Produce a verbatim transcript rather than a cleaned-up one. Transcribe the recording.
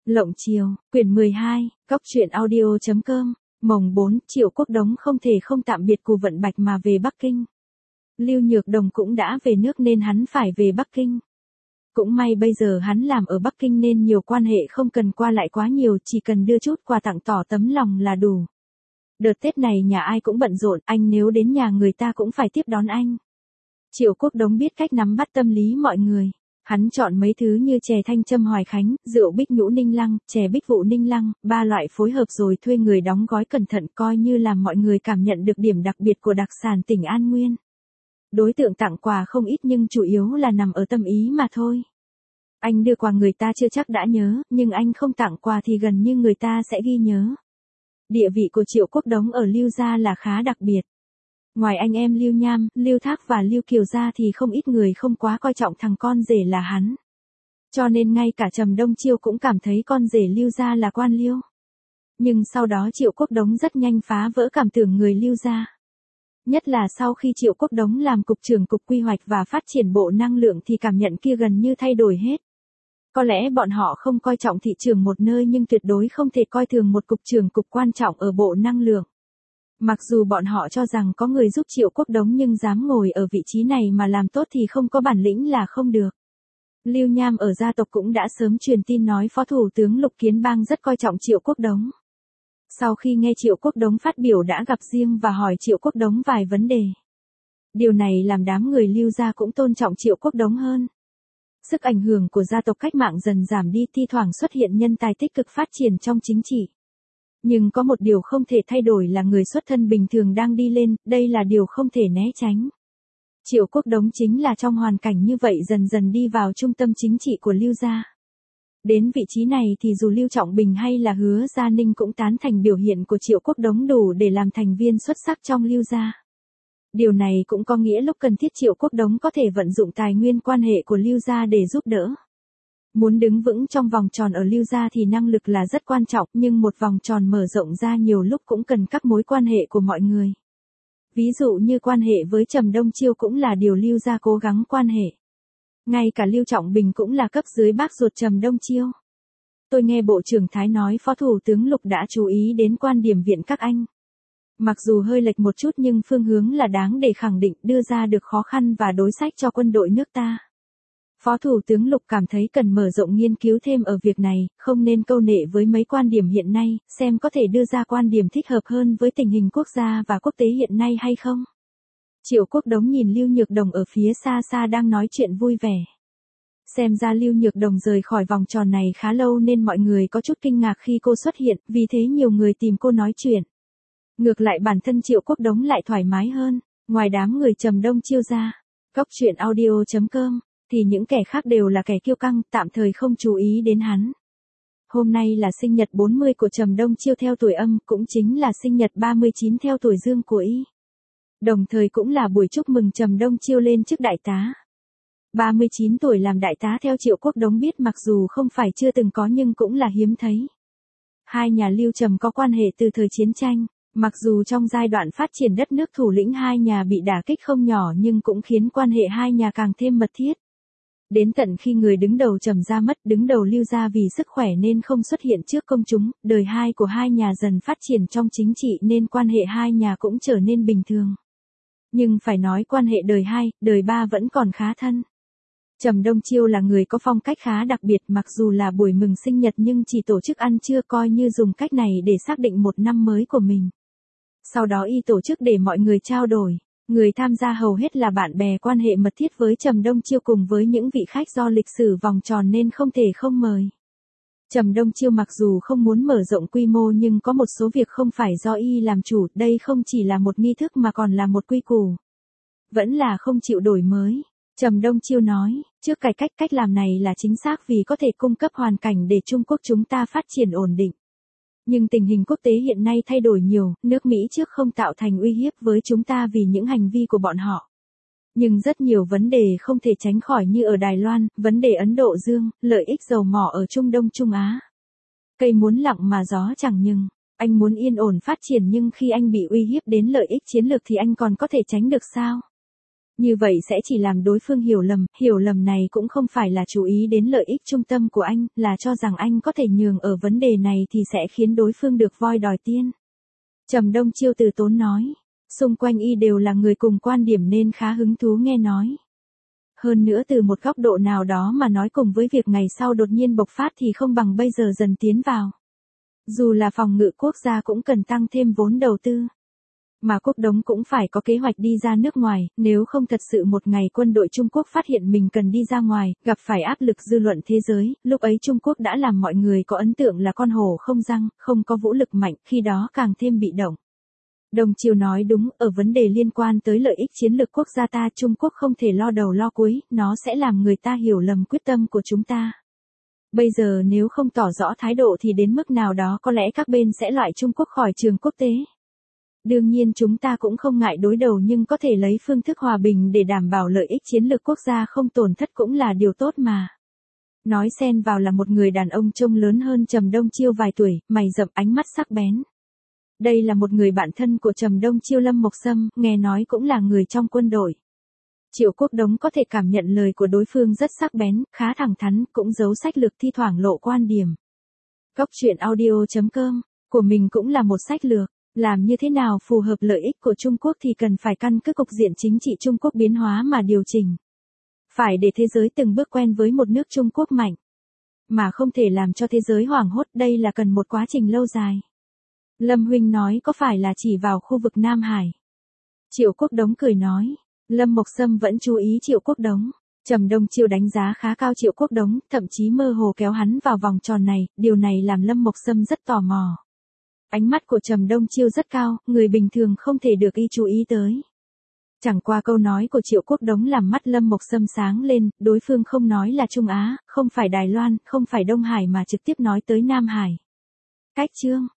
Lộng Chiều, quyển mười hai, góc truyện audio chấm com, mồng bốn, Triệu Quốc Đống không thể không tạm biệt Cù Vận Bạch mà về Bắc Kinh. Lưu Nhược Đồng cũng đã về nước nên hắn phải về Bắc Kinh. Cũng may bây giờ hắn làm ở Bắc Kinh nên nhiều quan hệ không cần qua lại quá nhiều, chỉ cần đưa chút quà tặng tỏ tấm lòng là đủ. Đợt Tết này nhà ai cũng bận rộn, anh nếu đến nhà người ta cũng phải tiếp đón anh. Triệu Quốc Đống biết cách nắm bắt tâm lý mọi người. Hắn chọn mấy thứ như chè thanh châm Hoài Khánh, rượu bích nhũ Ninh Lăng, chè bích vụ Ninh Lăng, ba loại phối hợp rồi thuê người đóng gói cẩn thận coi như làm mọi người cảm nhận được điểm đặc biệt của đặc sản tỉnh An Nguyên. Đối tượng tặng quà không ít nhưng chủ yếu là nằm ở tâm ý mà thôi. Anh đưa quà người ta chưa chắc đã nhớ, nhưng anh không tặng quà thì gần như người ta sẽ ghi nhớ. Địa vị của Triệu Quốc Đống ở Lưu gia là khá đặc biệt. Ngoài anh em Lưu Nham, Lưu Thác và Lưu Kiều ra thì không ít người không quá coi trọng thằng con rể là hắn. Cho nên ngay cả Trầm Đông Chiêu cũng cảm thấy con rể Lưu gia là quan liêu. Nhưng sau đó Triệu Quốc Đống rất nhanh phá vỡ cảm tưởng người Lưu gia. Nhất là sau khi Triệu Quốc Đống làm cục trưởng cục quy hoạch và phát triển bộ năng lượng thì cảm nhận kia gần như thay đổi hết. Có lẽ bọn họ không coi trọng thị trường một nơi nhưng tuyệt đối không thể coi thường một cục trưởng cục quan trọng ở bộ năng lượng. Mặc dù bọn họ cho rằng có người giúp Triệu Quốc Đống nhưng dám ngồi ở vị trí này mà làm tốt thì không có bản lĩnh là không được. Lưu Nham ở gia tộc cũng đã sớm truyền tin nói Phó Thủ tướng Lục Kiến Bang rất coi trọng Triệu Quốc Đống. Sau khi nghe Triệu Quốc Đống phát biểu đã gặp riêng và hỏi Triệu Quốc Đống vài vấn đề. Điều này làm đám người Lưu gia cũng tôn trọng Triệu Quốc Đống hơn. Sức ảnh hưởng của gia tộc cách mạng dần giảm đi, thi thoảng xuất hiện nhân tài tích cực phát triển trong chính trị. Nhưng có một điều không thể thay đổi là người xuất thân bình thường đang đi lên, đây là điều không thể né tránh. Triệu Quốc Đống chính là trong hoàn cảnh như vậy dần dần đi vào trung tâm chính trị của Lưu gia. Đến vị trí này thì dù Lưu Trọng Bình hay là Hứa Gia Ninh cũng tán thành biểu hiện của Triệu Quốc Đống đủ để làm thành viên xuất sắc trong Lưu gia. Điều này cũng có nghĩa lúc cần thiết Triệu Quốc Đống có thể vận dụng tài nguyên quan hệ của Lưu gia để giúp đỡ. Muốn đứng vững trong vòng tròn ở Lưu gia thì năng lực là rất quan trọng, nhưng một vòng tròn mở rộng ra nhiều lúc cũng cần các mối quan hệ của mọi người. Ví dụ như quan hệ với Trầm Đông Chiêu cũng là điều Lưu gia cố gắng quan hệ. Ngay cả Lưu Trọng Bình cũng là cấp dưới bác ruột Trầm Đông Chiêu. Tôi nghe Bộ trưởng Thái nói Phó Thủ tướng Lục đã chú ý đến quan điểm Viện các anh. Mặc dù hơi lệch một chút nhưng phương hướng là đáng để khẳng định, đưa ra được khó khăn và đối sách cho quân đội nước ta. Phó Thủ tướng Lục cảm thấy cần mở rộng nghiên cứu thêm ở việc này, không nên câu nệ với mấy quan điểm hiện nay, xem có thể đưa ra quan điểm thích hợp hơn với tình hình quốc gia và quốc tế hiện nay hay không. Triệu Quốc Đống nhìn Lưu Nhược Đồng ở phía xa xa đang nói chuyện vui vẻ. Xem ra Lưu Nhược Đồng rời khỏi vòng tròn này khá lâu nên mọi người có chút kinh ngạc khi cô xuất hiện, vì thế nhiều người tìm cô nói chuyện. Ngược lại bản thân Triệu Quốc Đống lại thoải mái hơn, ngoài đám người Trầm Đông Chiêu ra, góc truyện audio chấm com, thì những kẻ khác đều là kẻ kiêu căng, tạm thời không chú ý đến hắn. Hôm nay là sinh nhật bốn mươi của Trầm Đông Chiêu theo tuổi âm, cũng chính là sinh nhật ba mươi chín theo tuổi dương của y. Đồng thời cũng là buổi chúc mừng Trầm Đông Chiêu lên chức đại tá. ba mươi chín tuổi làm đại tá theo Triệu Quốc Đống biết mặc dù không phải chưa từng có nhưng cũng là hiếm thấy. Hai nhà Lưu Trầm có quan hệ từ thời chiến tranh, mặc dù trong giai đoạn phát triển đất nước thủ lĩnh hai nhà bị đả kích không nhỏ nhưng cũng khiến quan hệ hai nhà càng thêm mật thiết. Đến tận khi người đứng đầu Trầm gia mất, đứng đầu Lưu gia vì sức khỏe nên không xuất hiện trước công chúng, đời hai của hai nhà dần phát triển trong chính trị nên quan hệ hai nhà cũng trở nên bình thường. Nhưng phải nói quan hệ đời hai, đời ba vẫn còn khá thân. Trầm Đông Chiêu là người có phong cách khá đặc biệt, mặc dù là buổi mừng sinh nhật nhưng chỉ tổ chức ăn trưa coi như dùng cách này để xác định một năm mới của mình. Sau đó y tổ chức để mọi người trao đổi. Người tham gia hầu hết là bạn bè quan hệ mật thiết với Trầm Đông Chiêu cùng với những vị khách do lịch sử vòng tròn nên không thể không mời. Trầm Đông Chiêu mặc dù không muốn mở rộng quy mô nhưng có một số việc không phải do y làm chủ, đây không chỉ là một nghi thức mà còn là một quy củ. Vẫn là không chịu đổi mới. Trầm Đông Chiêu nói, trước cải cách cách làm này là chính xác vì có thể cung cấp hoàn cảnh để Trung Quốc chúng ta phát triển ổn định. Nhưng tình hình quốc tế hiện nay thay đổi nhiều, nước Mỹ trước không tạo thành uy hiếp với chúng ta vì những hành vi của bọn họ. Nhưng rất nhiều vấn đề không thể tránh khỏi như ở Đài Loan, vấn đề Ấn Độ Dương, lợi ích dầu mỏ ở Trung Đông Trung Á. Cây muốn lặng mà gió chẳng ngừng, anh muốn yên ổn phát triển nhưng khi anh bị uy hiếp đến lợi ích chiến lược thì anh còn có thể tránh được sao? Như vậy sẽ chỉ làm đối phương hiểu lầm, hiểu lầm này cũng không phải là chú ý đến lợi ích trung tâm của anh, là cho rằng anh có thể nhường ở vấn đề này thì sẽ khiến đối phương được voi đòi tiên. Trầm Đông Chiêu từ tốn nói, xung quanh y đều là người cùng quan điểm nên khá hứng thú nghe nói. Hơn nữa từ một góc độ nào đó mà nói cùng với việc ngày sau đột nhiên bộc phát thì không bằng bây giờ dần tiến vào. Dù là phòng ngự quốc gia cũng cần tăng thêm vốn đầu tư. Mà Quốc Đống cũng phải có kế hoạch đi ra nước ngoài, nếu không thật sự một ngày quân đội Trung Quốc phát hiện mình cần đi ra ngoài, gặp phải áp lực dư luận thế giới, lúc ấy Trung Quốc đã làm mọi người có ấn tượng là con hổ không răng, không có vũ lực mạnh, khi đó càng thêm bị động. Đồng Chiêu nói đúng, ở vấn đề liên quan tới lợi ích chiến lược quốc gia ta Trung Quốc không thể lo đầu lo cuối, nó sẽ làm người ta hiểu lầm quyết tâm của chúng ta. Bây giờ nếu không tỏ rõ thái độ thì đến mức nào đó có lẽ các bên sẽ loại Trung Quốc khỏi trường quốc tế. Đương nhiên chúng ta cũng không ngại đối đầu nhưng có thể lấy phương thức hòa bình để đảm bảo lợi ích chiến lược quốc gia không tổn thất cũng là điều tốt mà. Nói xen vào là một người đàn ông trông lớn hơn Trầm Đông Chiêu vài tuổi, mày rậm ánh mắt sắc bén. Đây là một người bạn thân của Trầm Đông Chiêu Lâm Mộc Sâm, nghe nói cũng là người trong quân đội. Triệu Quốc Đống có thể cảm nhận lời của đối phương rất sắc bén, khá thẳng thắn, cũng giấu sách lược thi thoảng lộ quan điểm. Cóc truyện audio chấm com, của mình cũng là một sách lược, làm như thế nào phù hợp lợi ích của Trung Quốc thì cần phải căn cứ cục diện chính trị Trung Quốc biến hóa mà điều chỉnh. Phải để thế giới từng bước quen với một nước Trung Quốc mạnh. Mà không thể làm cho thế giới hoảng hốt, đây là cần một quá trình lâu dài. Lâm huynh nói có phải là chỉ vào khu vực Nam Hải? Triệu Quốc Đống cười nói. Lâm Mộc Sâm vẫn chú ý Triệu Quốc Đống. Trầm Đông Chiêu đánh giá khá cao Triệu Quốc Đống, thậm chí mơ hồ kéo hắn vào vòng tròn này, điều này làm Lâm Mộc Sâm rất tò mò. Ánh mắt của Trầm Đông Chiêu rất cao, người bình thường không thể được y chú ý tới. Chẳng qua câu nói của Triệu Quốc Đống làm mắt Lâm Mộc Sâm sáng lên, đối phương không nói là Trung Á, không phải Đài Loan, không phải Đông Hải mà trực tiếp nói tới Nam Hải. Cách chương